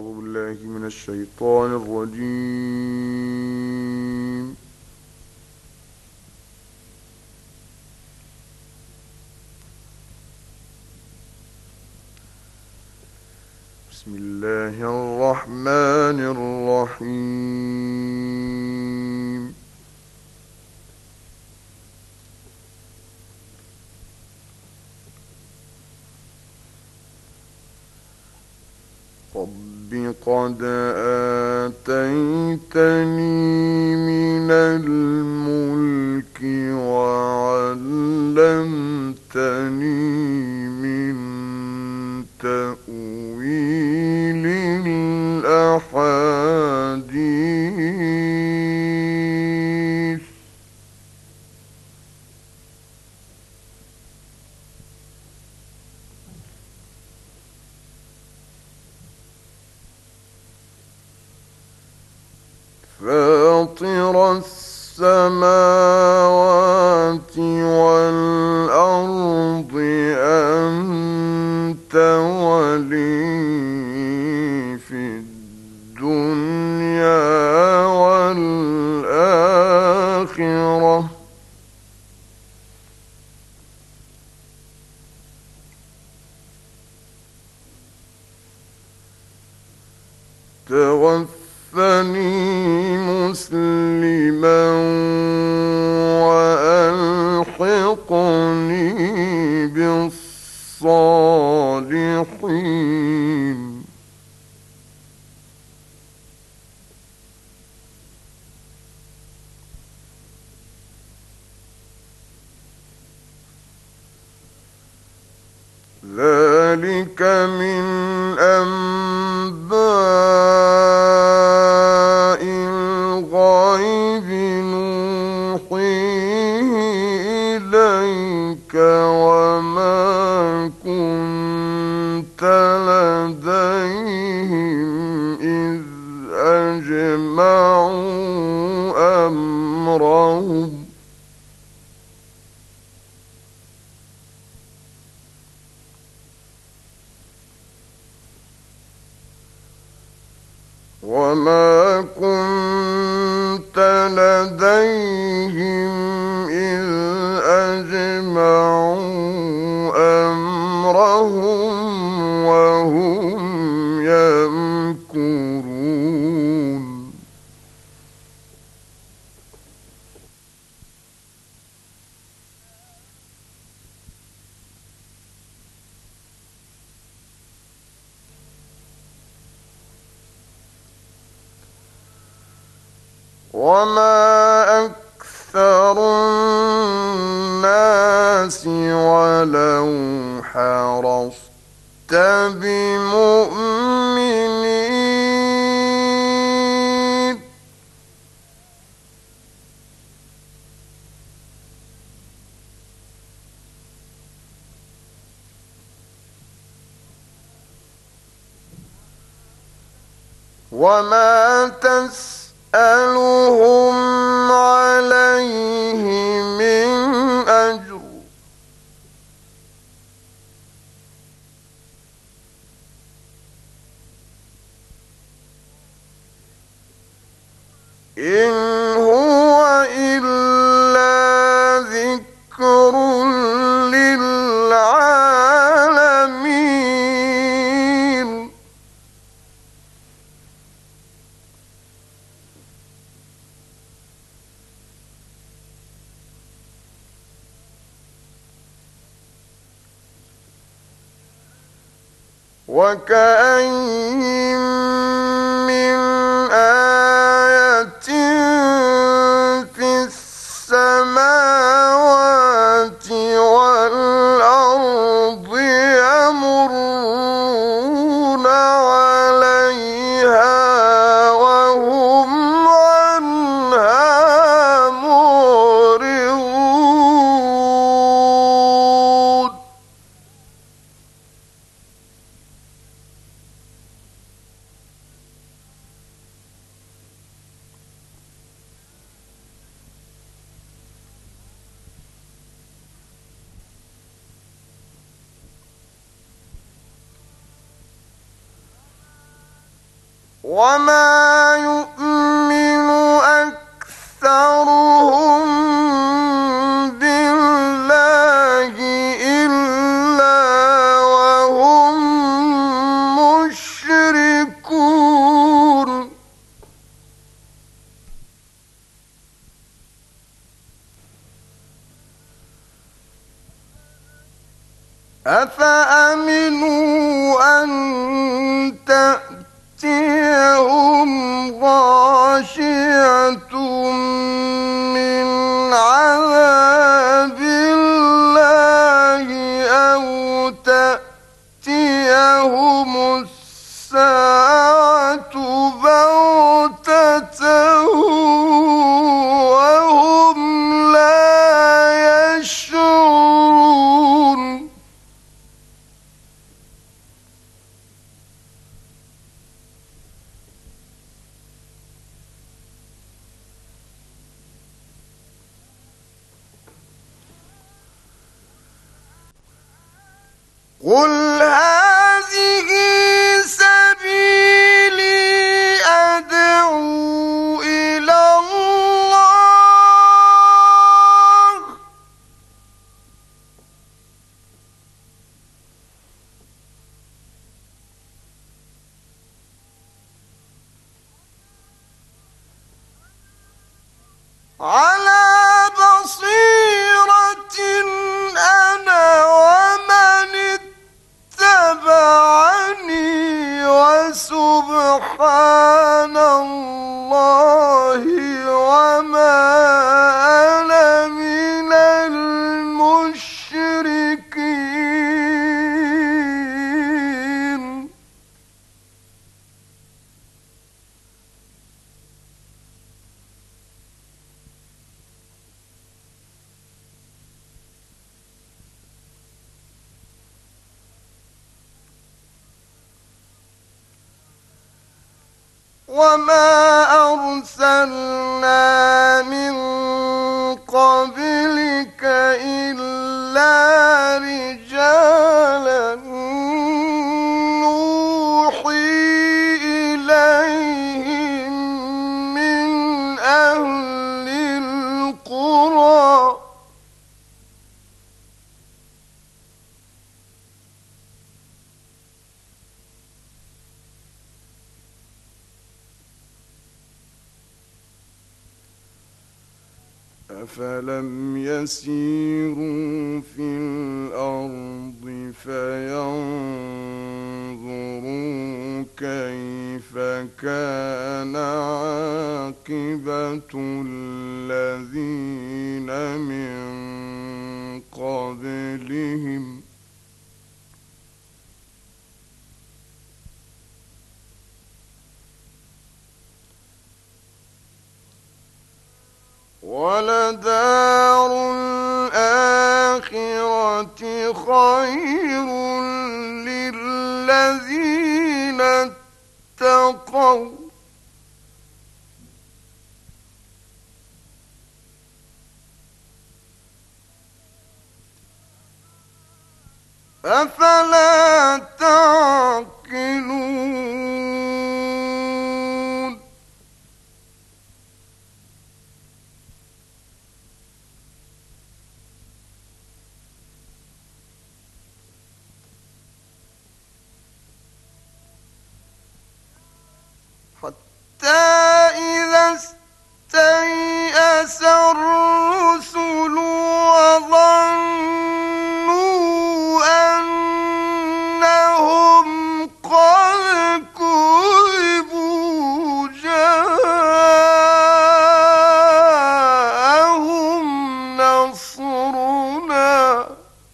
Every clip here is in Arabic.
أعوذ بالله من الشيطان الرجيم. بسم الله الرحمن الرحيم. رب قد آتيتني من الملك وعلمتني من تأويل الأحاديث فاطر السماوات والأرض أنت ولي في الدنيا والآخرة توفني مسلما وألحقني بالصالحين. ذلك من أنباء الغيب نوحيه إليك وما كنت لديهم إذ أجمعوا أمرهم وما كنت لديهم إذ أجمعوا أمرهم وهم يمكرون. وما أكثر الناس ولو حرصت بمؤمنين وما تسألهم عليه من أجر إن هو إلا ذكر للعالمين. وكأين من آية في السماوات والأرض يمرون عليها وهم عنها معرضون. وما يؤمن أكثرهم بالله إلا وهم مشركون أفأمنوا أن تأتيهم غاشية من عذاب الله أو تأتيهم الساعة بغتة وهم لا يشعرون قل هذه سبيلي أدعو إلى الله على بصيرة أنا ومن اتبعني وسبحان الله وما أنا من المشركين وما أرسلنا من قبلك إلا رجالا نوحي إليهم من أهل القرى أفلم يسيروا في الأرض فينظروا كيف كان عاقبة الذين من قبلهم ولدار الآخرة خير للذين اتقوا أفلا تعقلون حتى إذا استيأس الرسل وظنوا أنهم قد كذبوا جاءهم نصرنا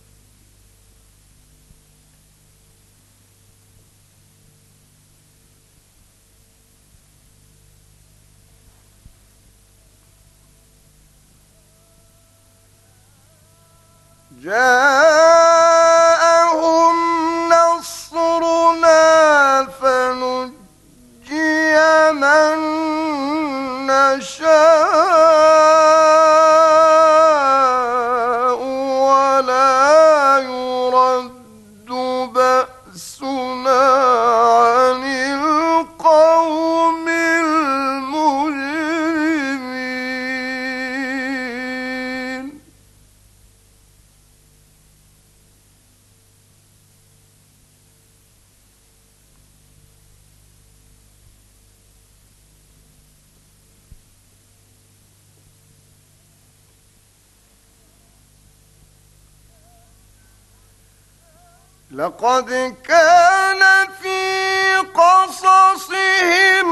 فنجي من نشاء ولا يرد بأسنا عن القوم لقد كان في قصصهم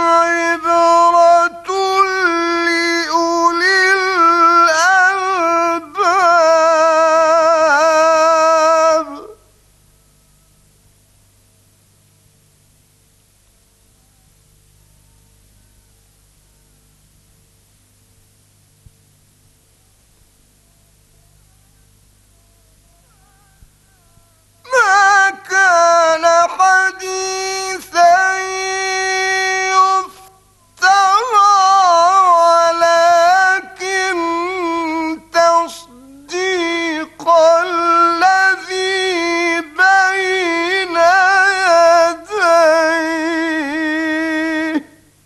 عبرة لأولي الألباب. ما كان حديثا يفترى، ولكن تصديق الذي بين يديه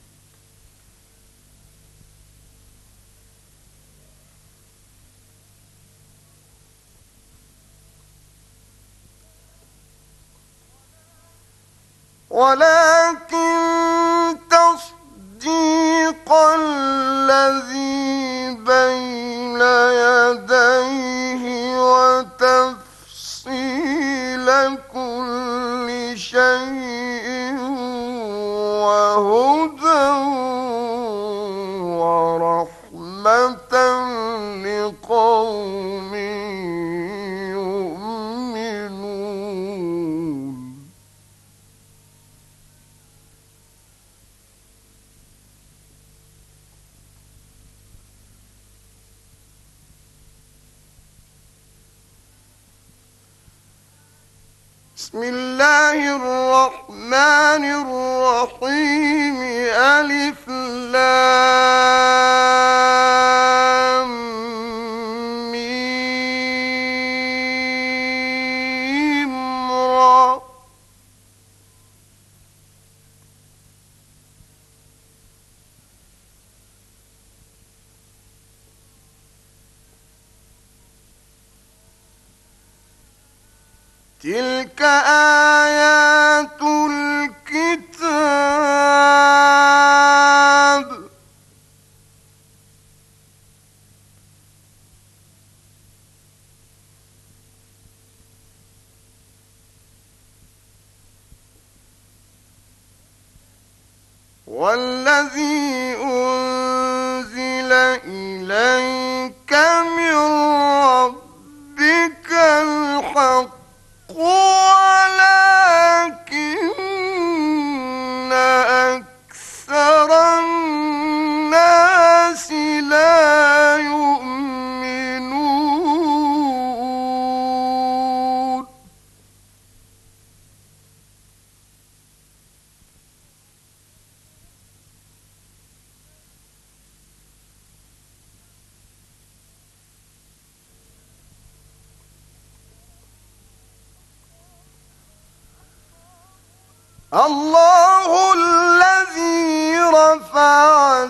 ولكن تصديق الذي بين يديه وتفصيل كل شيء وهدى ورحمة لقوم يؤمنون. بسم الله الرحمن الرحيم. ألف لام ميم را. تلك آيات الكتاب. والذي أنزل إليك من ربك الحق ولكن أكثر الناس لا يؤمنون. الله الذي رفع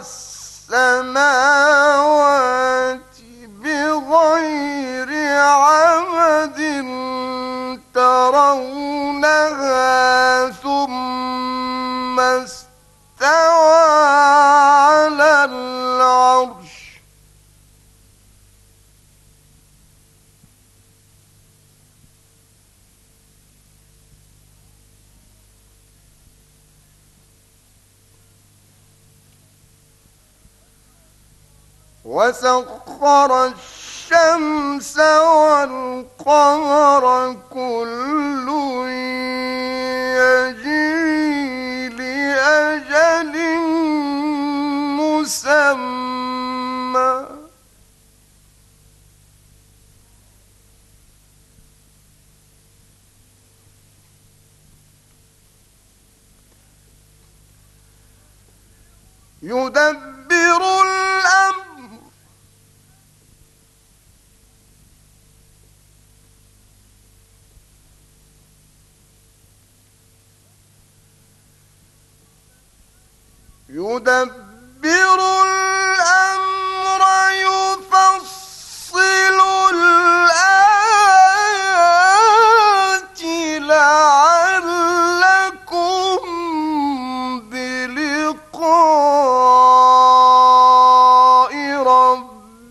السماوات بغير عمد ترونها ثم استوى على العرش. وسخر الشمس والقمر كل يجري لأجل مسمى. يدبر الأمر يدبر الأمر يفصل الآيات لعلكم بلقاء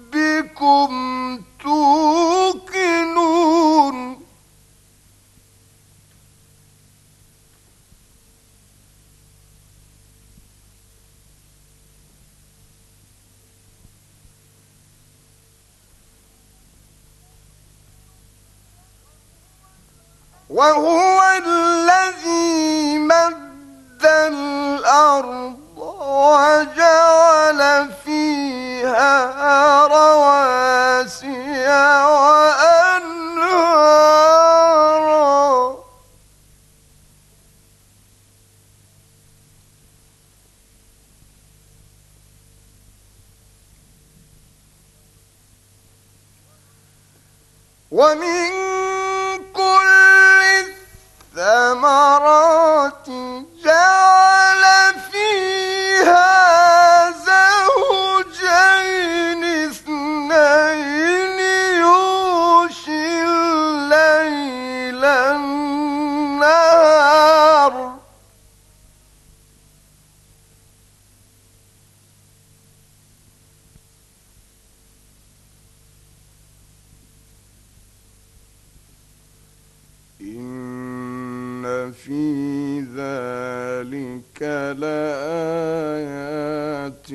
ربكم توقنون. وهو الذي مد الأرض وجعل فيها رواسي وأنهارا ومن كل الثمرات جعل فيها زوجين اثنين يغشي الليل النهار إن في ذلك لآيات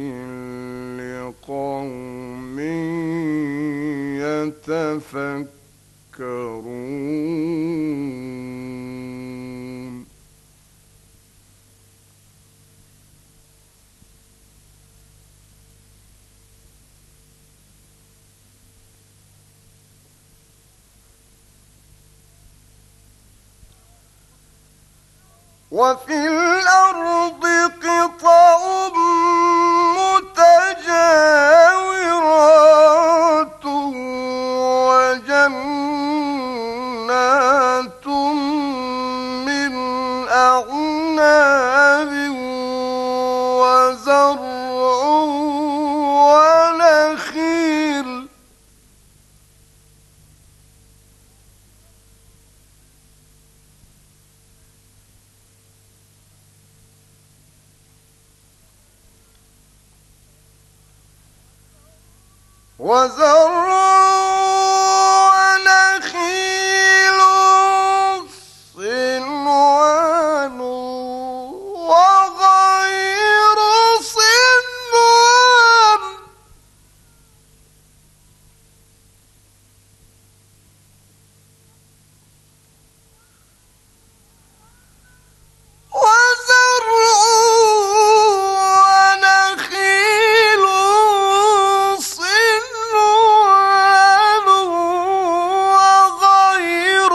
لقوم يتفكرون وفي الأرض قطع متجاورات وجنات من أعناب وزرع ونخيل ونخيل صنوان وغير صنوان وزرع ونخيل صنوان وغير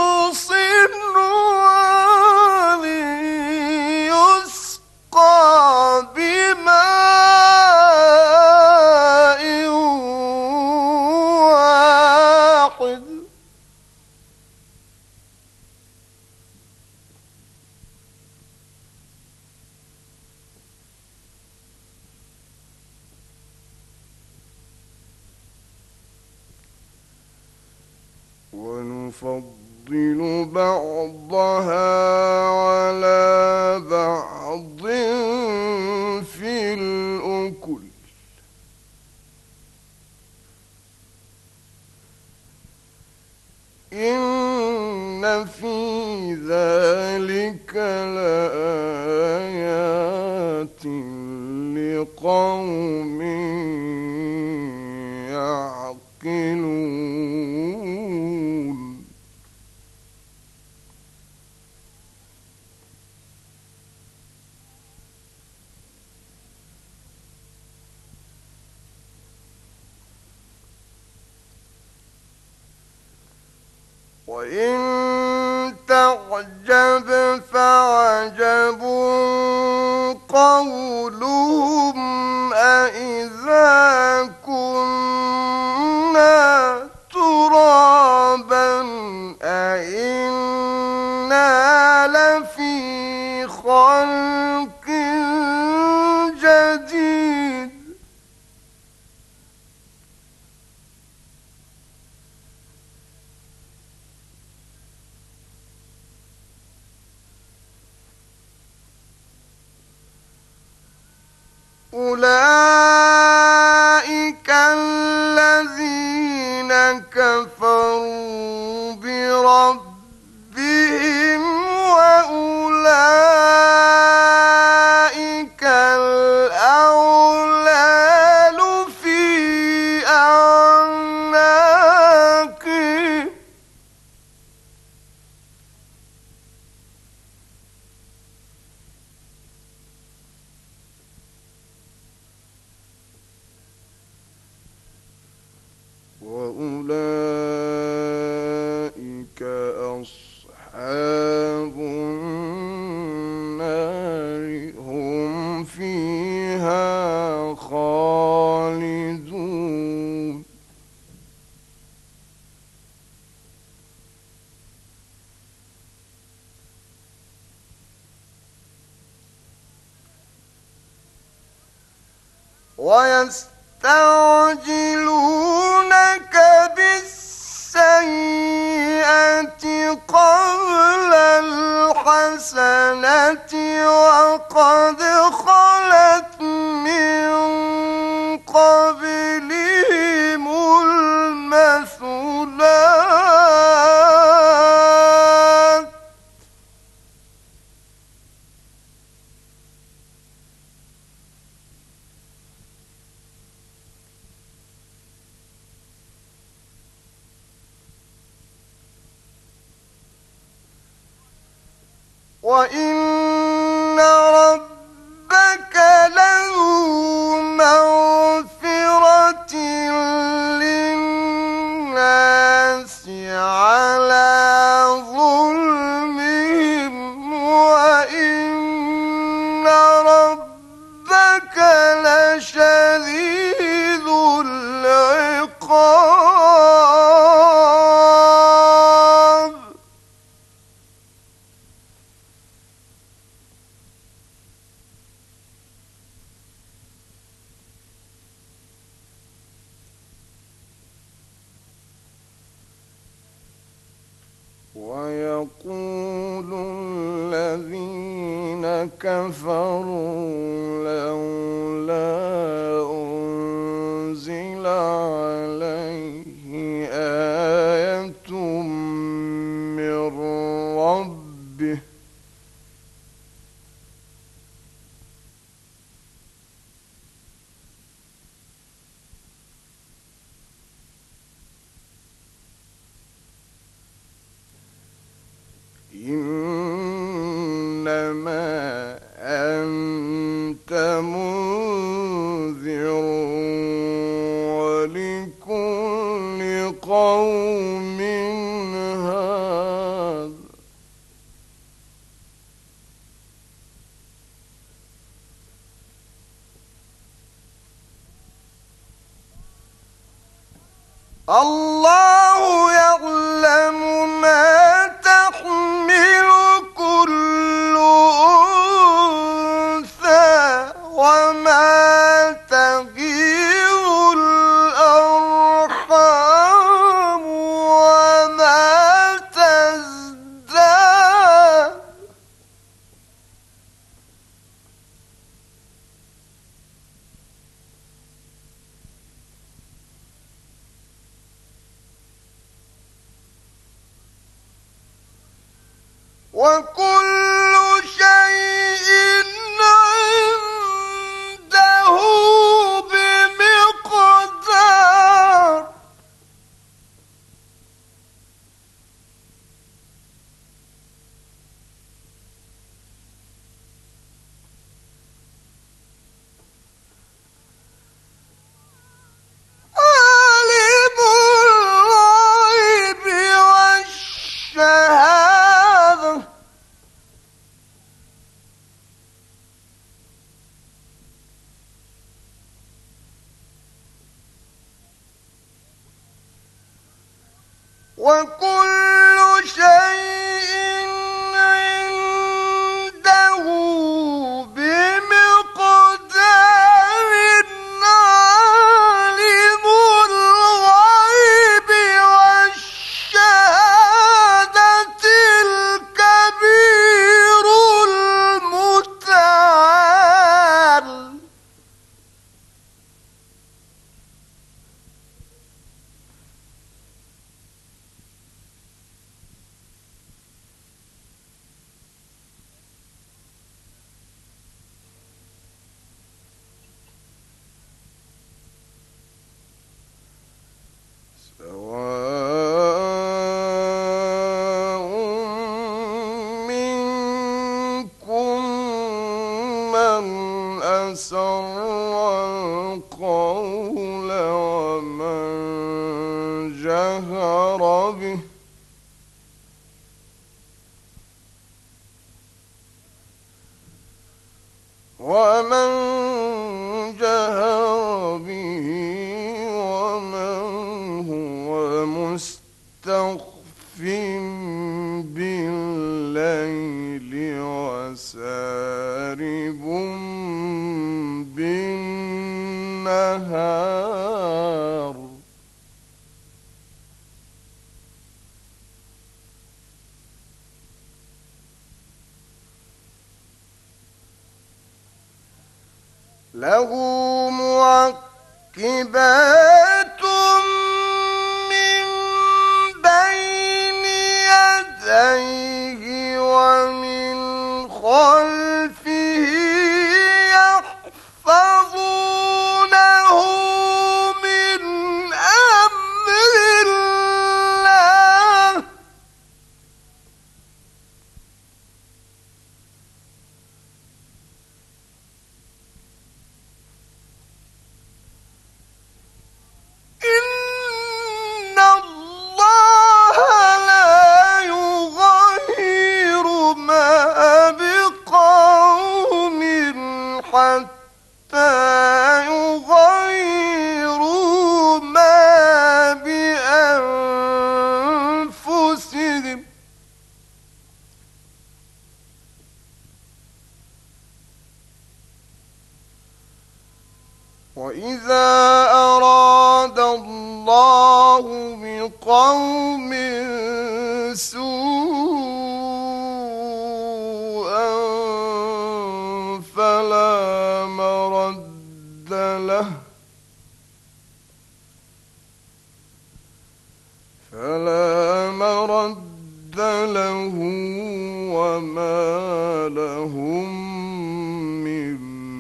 صنوان يسقى بماء واحد ونفضل بعضها على بعض في الأكل إن في ذلك لآيات لقوم يعقلون وإن تعجب فعجب قولهم أإذا كنا ترابا أإنا لفي خلق جديد أولئك أصحاب النار هم فيها خالدون ويستعجلونك بالسيئة قبل الحسنة وقد خلت من قبلهم المثلات وإن ربك لذو مغفرة للناس على ظلمهم وإن ربك لشديد العقاب ويقول الذين كفروا لولا أنزل عليه آية من ربه إنما أنت منذر ولكل قوم هاد الله يعلم ما تحمل كل أنثى وما تغيظ الأرحام وما تزداد وكل شيء عنده بمقدار عالم الغيب والشهادة وكل شيء عنده بمقدار عالم الغيب والشهادة الكبير المتعال سواء منكم من أسر القول ومن جهر به ومن جهر به ومن هو مستخف بالليل وسارب بالنهار له معقبات من بين يديه ومن خلفه يحفظونه من أمر الله إن الله لا يغير ما بقوم حتى يغيروا ما بأنفسهم وإذا أراد الله بقوم سوءا فلا مرد له وما لهم من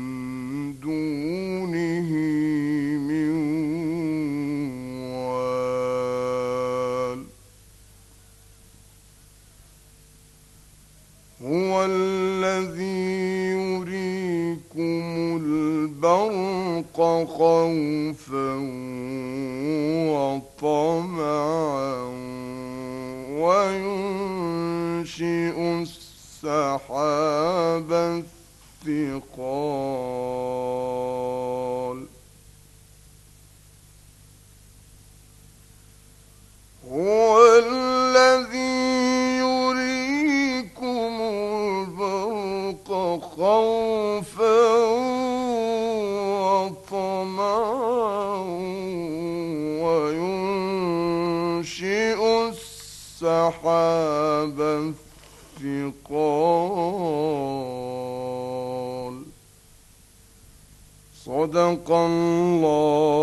دونه من وال هو الذي يريكم البرق خوفا وطمعا وينشئ السحاب الثقال هو الذي يريكم البرق خوفا وطمعا وينشئ السحاب الثقال صدق الله